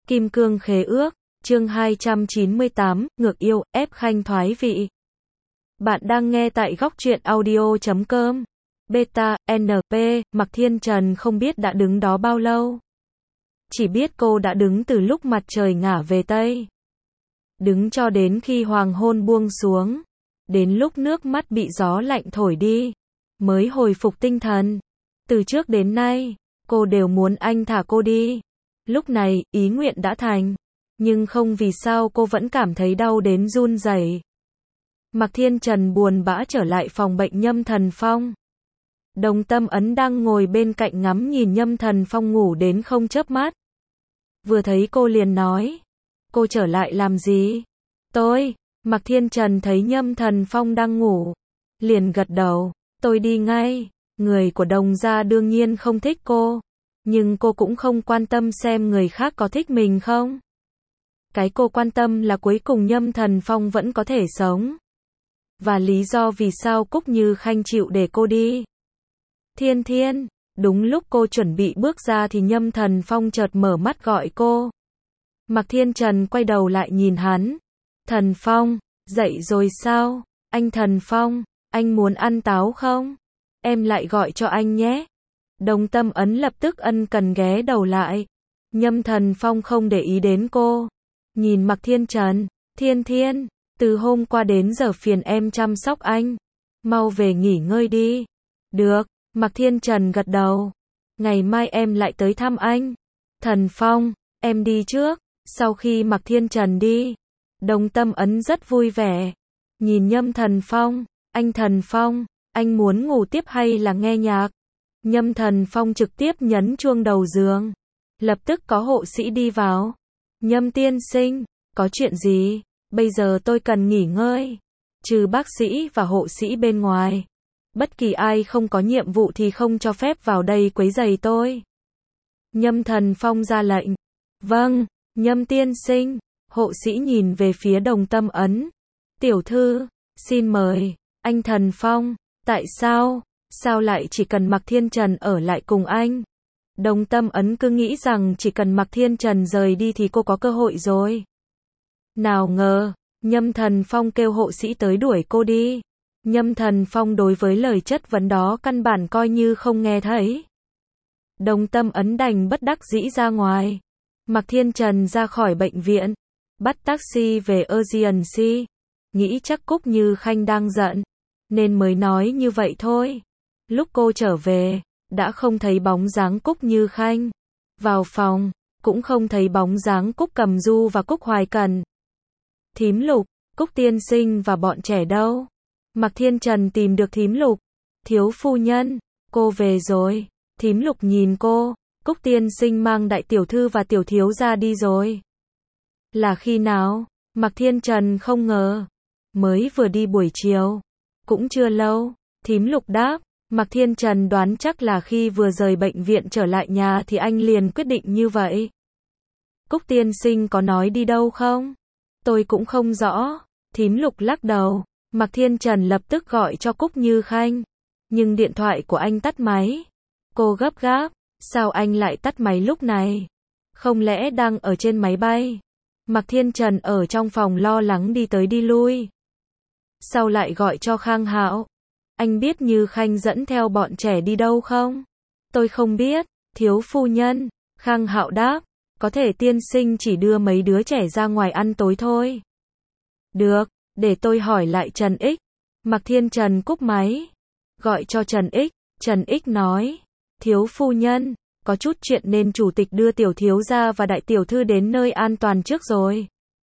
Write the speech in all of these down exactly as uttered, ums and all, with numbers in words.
Kim Cương Khế Ước, chương hai trăm chín mươi tám, Ngược Yêu, ép Khanh thoái vị. Bạn đang nghe tại góc truyện audio chấm com. Beta, en pê, Mạc Thiên Trần không biết đã đứng đó bao lâu. Chỉ biết cô đã đứng từ lúc mặt trời ngả về Tây. Đứng cho đến khi hoàng hôn buông xuống. Đến lúc nước mắt bị gió lạnh thổi đi. Mới hồi phục tinh thần. Từ trước đến nay, cô đều muốn anh thả cô đi. Lúc này, ý nguyện đã thành. Nhưng không vì sao cô vẫn cảm thấy đau đến run rẩy. Mạc Thiên Trần buồn bã trở lại phòng bệnh Nhâm Thần Phong. Đồng Tâm Ấn đang ngồi bên cạnh ngắm nhìn Nhâm Thần Phong ngủ đến không chớp mắt. Vừa thấy cô liền nói. Cô trở lại làm gì? Tôi. Mạc Thiên Trần thấy Nhâm Thần Phong đang ngủ. Liền gật đầu. Tôi đi ngay. Người của Đồng gia đương nhiên không thích cô. Nhưng cô cũng không quan tâm xem người khác có thích mình không. Cái cô quan tâm là cuối cùng Nhâm Thần Phong vẫn có thể sống. Và lý do vì sao Cúc Như Khanh chịu để cô đi. Thiên Thiên, đúng lúc cô chuẩn bị bước ra thì Nhâm Thần Phong chợt mở mắt gọi cô. Mạc Thiên Trần quay đầu lại nhìn hắn. Thần Phong, dậy rồi sao? Anh Thần Phong, anh muốn ăn táo không? Em lại gọi cho anh nhé. Đồng Tâm Ấn lập tức ân cần ghé đầu lại. Nhâm Thần Phong không để ý đến cô. Nhìn Mạc Thiên Trần, Thiên Thiên, từ hôm qua đến giờ phiền em chăm sóc anh. Mau về nghỉ ngơi đi. Được, Mạc Thiên Trần gật đầu. Ngày mai em lại tới thăm anh. Thần Phong, em đi trước. Sau khi Mạc Thiên Trần đi, Đồng Tâm Ấn rất vui vẻ. Nhìn Nhâm Thần Phong, anh Thần Phong, anh muốn ngủ tiếp hay là nghe nhạc? Nhâm Thần Phong trực tiếp nhấn chuông đầu giường. Lập tức có hộ sĩ đi vào. Nhâm tiên sinh, có chuyện gì? Bây giờ tôi cần nghỉ ngơi. Trừ bác sĩ và hộ sĩ bên ngoài. Bất kỳ ai không có nhiệm vụ thì không cho phép vào đây quấy rầy tôi. Nhâm Thần Phong ra lệnh. Vâng, Nhâm tiên sinh. Hộ sĩ nhìn về phía Đồng Tâm Ấn. Tiểu thư, xin mời. Anh Thần Phong, tại sao? Sao lại chỉ cần Mạc Thiên Trần ở lại cùng anh? Đồng Tâm Ấn cứ nghĩ rằng chỉ cần Mạc Thiên Trần rời đi thì cô có cơ hội rồi. Nào ngờ, Nhâm Thần Phong kêu hộ sĩ tới đuổi cô đi. Nhâm Thần Phong đối với lời chất vấn đó căn bản coi như không nghe thấy. Đồng Tâm Ấn đành bất đắc dĩ ra ngoài. Mạc Thiên Trần ra khỏi bệnh viện, bắt taxi về Urgency. Nghĩ chắc Cúc Như Khanh đang giận, nên mới nói như vậy thôi. Lúc cô trở về, đã không thấy bóng dáng Cúc Như Khanh. Vào phòng, cũng không thấy bóng dáng Cúc Cầm Du và Cúc Hoài Cần. Thím Lục, Cúc tiên sinh và bọn trẻ đâu? Mạc Thiên Trần tìm được Thím Lục. Thiếu phu nhân, cô về rồi. Thím Lục nhìn cô. Cúc tiên sinh mang đại tiểu thư và tiểu thiếu gia đi rồi. Là khi nào? Mạc Thiên Trần không ngờ. Mới vừa đi buổi chiều. Cũng chưa lâu. Thím Lục đáp. Mạc Thiên Trần đoán chắc là khi vừa rời bệnh viện trở lại nhà thì anh liền quyết định như vậy. Cúc tiên sinh có nói đi đâu không? Tôi cũng không rõ. Thím Lục lắc đầu. Mạc Thiên Trần lập tức gọi cho Cúc Như Khanh. Nhưng điện thoại của anh tắt máy. Cô gấp gáp. Sao anh lại tắt máy lúc này? Không lẽ đang ở trên máy bay? Mạc Thiên Trần ở trong phòng lo lắng đi tới đi lui. Sao lại gọi cho Khang Hạo? Anh biết Như Khanh dẫn theo bọn trẻ đi đâu không? Tôi không biết, thiếu phu nhân. Khang Hạo đáp. Có thể tiên sinh chỉ đưa mấy đứa trẻ ra ngoài ăn tối thôi. Được, để tôi hỏi lại Trần Ích. Mạc Thiên Trần cúp máy. Gọi cho Trần Ích. Trần Ích nói. Thiếu phu nhân, có chút chuyện nên chủ tịch đưa tiểu thiếu gia và đại tiểu thư đến nơi an toàn trước rồi.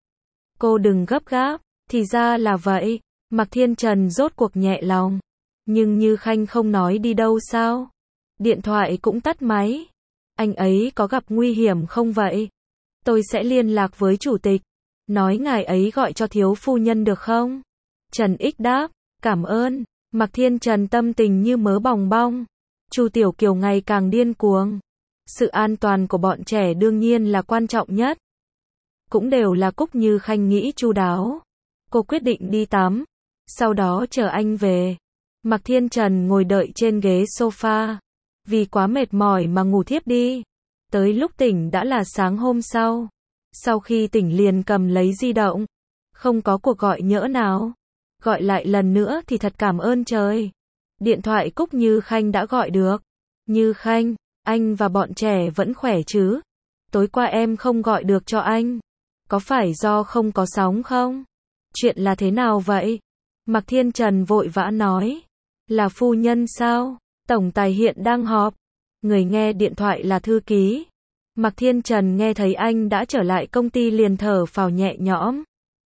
Cô đừng gấp gáp, thì ra là vậy. Mạc Thiên Trần rốt cuộc nhẹ lòng. Nhưng Như Khanh không nói đi đâu sao? Điện thoại cũng tắt máy. Anh ấy có gặp nguy hiểm không vậy? Tôi sẽ liên lạc với chủ tịch. Nói ngài ấy gọi cho thiếu phu nhân được không? Trần Ích đáp. Cảm ơn. Mạc Thiên Trần tâm tình như mớ bòng bong. Chu Tiểu Kiều ngày càng điên cuồng. Sự an toàn của bọn trẻ đương nhiên là quan trọng nhất. Cũng đều là Cúc Như Khanh nghĩ chu đáo. Cô quyết định đi tắm. Sau đó chờ anh về. Mạc Thiên Trần ngồi đợi trên ghế sofa. Vì quá mệt mỏi mà ngủ thiếp đi. Tới lúc tỉnh đã là sáng hôm sau. Sau khi tỉnh liền cầm lấy di động. Không có cuộc gọi nhỡ nào. Gọi lại lần nữa thì thật cảm ơn trời. Điện thoại Cúc Như Khanh đã gọi được. Như Khanh, anh và bọn trẻ vẫn khỏe chứ? Tối qua em không gọi được cho anh. Có phải do không có sóng không? Chuyện là thế nào vậy? Mạc Thiên Trần vội vã nói. Là phu nhân sao? Tổng tài hiện đang họp. Người nghe điện thoại là thư ký. Mạc Thiên Trần nghe thấy anh đã trở lại công ty liền thở phào nhẹ nhõm.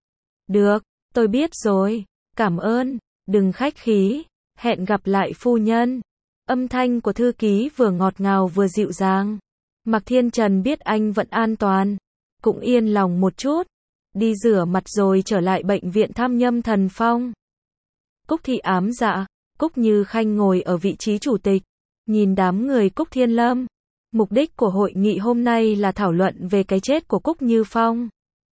Được, tôi biết rồi. Cảm ơn, đừng khách khí. Hẹn gặp lại phu nhân. Âm thanh của thư ký vừa ngọt ngào vừa dịu dàng. Mạc Thiên Trần biết anh vẫn an toàn. Cũng yên lòng một chút. Đi rửa mặt rồi trở lại bệnh viện thăm Nhâm Thần Phong. Cúc Thị ám dạ. Cúc Như Khanh ngồi ở vị trí chủ tịch. Nhìn đám người Cúc Thiên Lâm. Mục đích của hội nghị hôm nay là thảo luận về cái chết của Cúc Như Phong.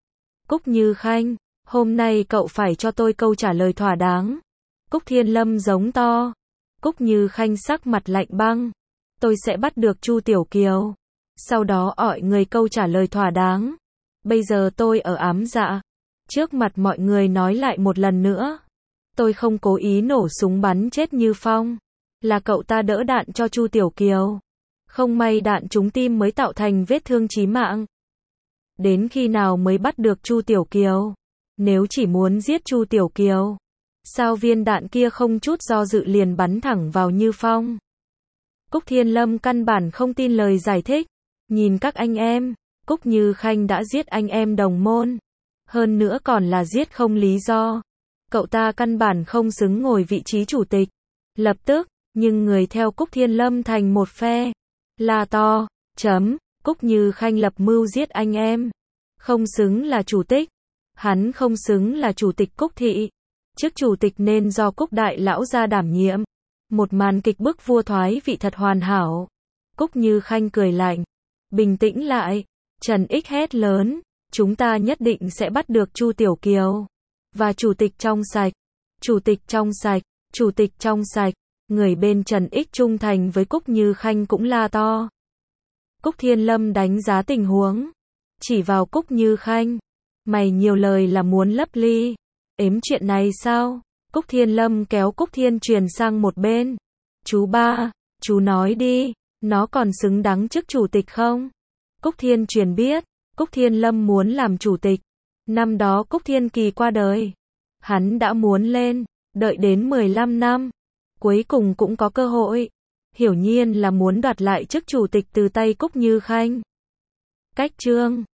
Cúc Như Khanh, hôm nay cậu phải cho tôi câu trả lời thỏa đáng. Cúc Thiên Lâm giống to. Cúc Như Khanh sắc mặt lạnh băng. Tôi sẽ bắt được Chu Tiểu Kiều. Sau đó hỏi người câu trả lời thỏa đáng. Bây giờ tôi ở ám dạ. Trước mặt mọi người nói lại một lần nữa. Tôi không cố ý nổ súng bắn chết Như Phong. Là cậu ta đỡ đạn cho Chu Tiểu Kiều. Không may đạn trúng tim mới tạo thành vết thương chí mạng. Đến khi nào mới bắt được Chu Tiểu Kiều? Nếu chỉ muốn giết Chu Tiểu Kiều, sao viên đạn kia không chút do dự liền bắn thẳng vào Như Phong? Cúc Thiên Lâm căn bản không tin lời giải thích. Nhìn các anh em, Cúc Như Khanh đã giết anh em đồng môn. Hơn nữa còn là giết không lý do. Cậu ta căn bản không xứng ngồi vị trí chủ tịch. Lập tức, nhưng người theo Cúc Thiên Lâm thành một phe. La to, chấm, Cúc Như Khanh lập mưu giết anh em. Không xứng là chủ tịch. Hắn không xứng là chủ tịch Cúc Thị. Chức chủ tịch nên do Cúc Đại Lão ra đảm nhiệm. Một màn kịch bức vua thoái vị thật hoàn hảo. Cúc Như Khanh cười lạnh. Bình tĩnh lại. Trần Ích hét lớn. Chúng ta nhất định sẽ bắt được Chu Tiểu Kiều. Và chủ tịch trong sạch. Chủ tịch trong sạch. Chủ tịch trong sạch. Người bên Trần Ích trung thành với Cúc Như Khanh cũng la to. Cúc Thiên Lâm đánh giá tình huống. Chỉ vào Cúc Như Khanh. Mày nhiều lời là muốn lấp ly. Ếm chuyện này sao? Cúc Thiên Lâm kéo Cúc Thiên Truyền sang một bên. Chú ba, chú nói đi, nó còn xứng đáng chức chủ tịch không? Cúc Thiên Truyền biết, Cúc Thiên Lâm muốn làm chủ tịch. Năm đó Cúc Thiên Kỳ qua đời. Hắn đã muốn lên, đợi đến mười lăm năm. Cuối cùng cũng có cơ hội. Hiểu nhiên là muốn đoạt lại chức chủ tịch từ tay Cúc Như Khanh. Cách chương